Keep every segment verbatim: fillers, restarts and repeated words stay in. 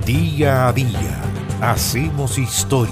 Día a día hacemos historia.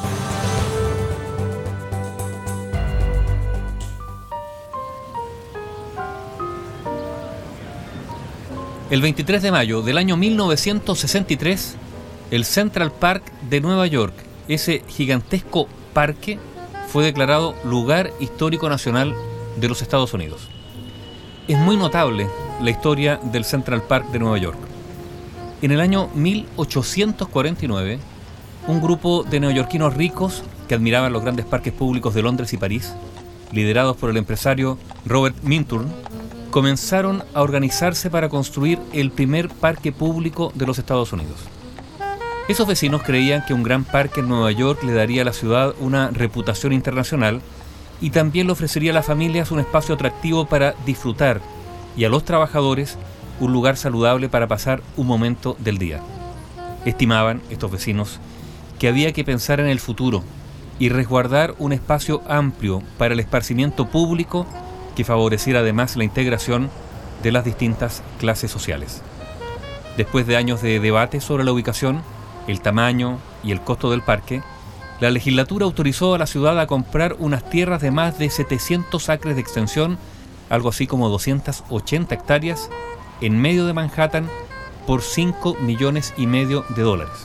El veintitrés de mayo del año mil novecientos sesenta y tres, el Central Park de Nueva York, ese gigantesco parque, fue declarado Lugar Histórico Nacional de los Estados Unidos. Es muy notable la historia del Central Park de Nueva York. En el año mil ochocientos cuarenta y nueve, un grupo de neoyorquinos ricos que admiraban los grandes parques públicos de Londres y París, liderados por el empresario Robert Minturn, comenzaron a organizarse para construir el primer parque público de los Estados Unidos. Esos vecinos creían que un gran parque en Nueva York le daría a la ciudad una reputación internacional y también le ofrecería a las familias un espacio atractivo para disfrutar y a los trabajadores un lugar saludable para pasar un momento del día. Estimaban estos vecinos que había que pensar en el futuro y resguardar un espacio amplio para el esparcimiento público que favoreciera además la integración de las distintas clases sociales. Después de años de debate sobre la ubicación, el tamaño y el costo del parque, la legislatura autorizó a la ciudad a comprar unas tierras de más de setecientos acres de extensión, algo así como doscientas ochenta hectáreas, en medio de Manhattan por cinco millones y medio de dólares.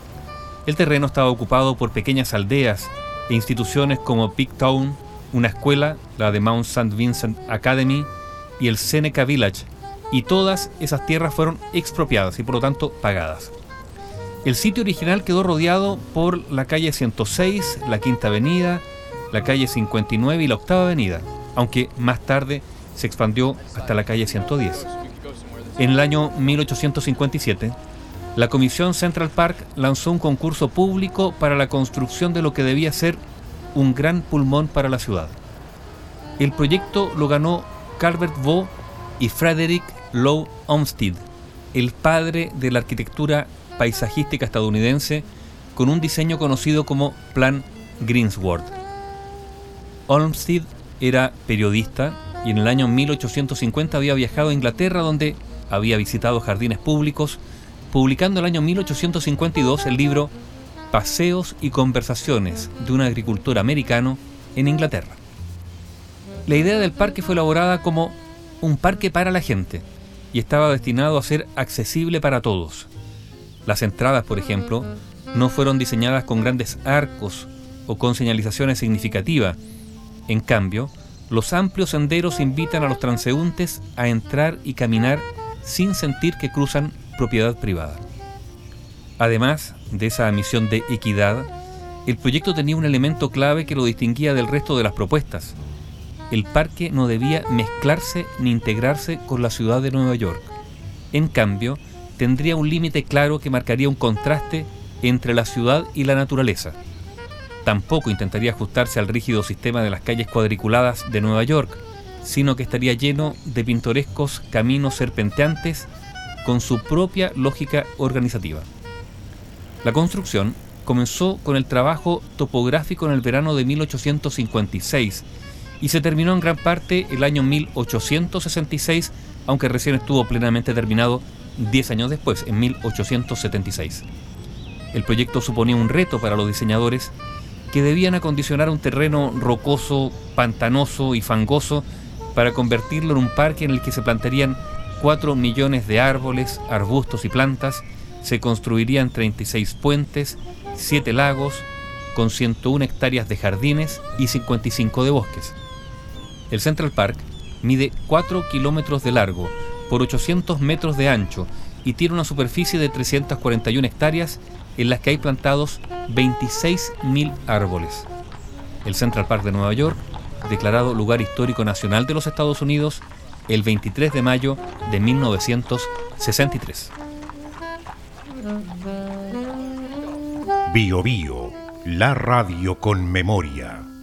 El terreno estaba ocupado por pequeñas aldeas e instituciones como Pigtown, una escuela, la de Mount Saint Vincent Academy y el Seneca Village, y todas esas tierras fueron expropiadas y por lo tanto pagadas. El sitio original quedó rodeado por la calle ciento seis, la Quinta Avenida, la calle cincuenta y nueve y la Octava Avenida, aunque más tarde se expandió hasta la calle ciento diez. En el año mil ochocientos cincuenta y siete, la Comisión Central Park lanzó un concurso público para la construcción de lo que debía ser un gran pulmón para la ciudad. El proyecto lo ganó Calvert Vaux y Frederick Law Olmsted, el padre de la arquitectura paisajística estadounidense, con un diseño conocido como Plan Greensward. Olmsted era periodista y en el año mil ochocientos cincuenta había viajado a Inglaterra, donde había visitado jardines públicos, publicando en el año mil ochocientos cincuenta y dos el libro Paseos y conversaciones de un agricultor americano en Inglaterra. La idea del parque fue elaborada como un parque para la gente y estaba destinado a ser accesible para todos. Las entradas, por ejemplo, no fueron diseñadas con grandes arcos o con señalizaciones significativas. En cambio, los amplios senderos invitan a los transeúntes a entrar y caminar sin sentir que cruzan propiedad privada. Además de esa misión de equidad, el proyecto tenía un elemento clave que lo distinguía del resto de las propuestas. El parque no debía mezclarse ni integrarse con la ciudad de Nueva York. En cambio, tendría un límite claro que marcaría un contraste entre la ciudad y la naturaleza. Tampoco intentaría ajustarse al rígido sistema de las calles cuadriculadas de Nueva York, sino que estaría lleno de pintorescos caminos serpenteantes con su propia lógica organizativa. La construcción comenzó con el trabajo topográfico en el verano de mil ochocientos cincuenta y seis y se terminó en gran parte el año mil ochocientos sesenta y seis, aunque recién estuvo plenamente terminado diez años después, en mil ochocientos setenta y seis. El proyecto suponía un reto para los diseñadores que debían acondicionar un terreno rocoso, pantanoso y fangoso para convertirlo en un parque en el que se plantarían cuatro millones de árboles, arbustos y plantas, se construirían treinta y seis puentes, siete lagos, con ciento una hectáreas de jardines y cincuenta y cinco de bosques. El Central Park mide cuatro kilómetros de largo por ochocientos metros de ancho y tiene una superficie de trescientas cuarenta y una hectáreas en las que hay plantados veintiséis mil árboles. El Central Park de Nueva York, declarado Lugar Histórico Nacional de los Estados Unidos el veintitrés de mayo de mil novecientos sesenta y tres. Bio Bio, la radio con memoria.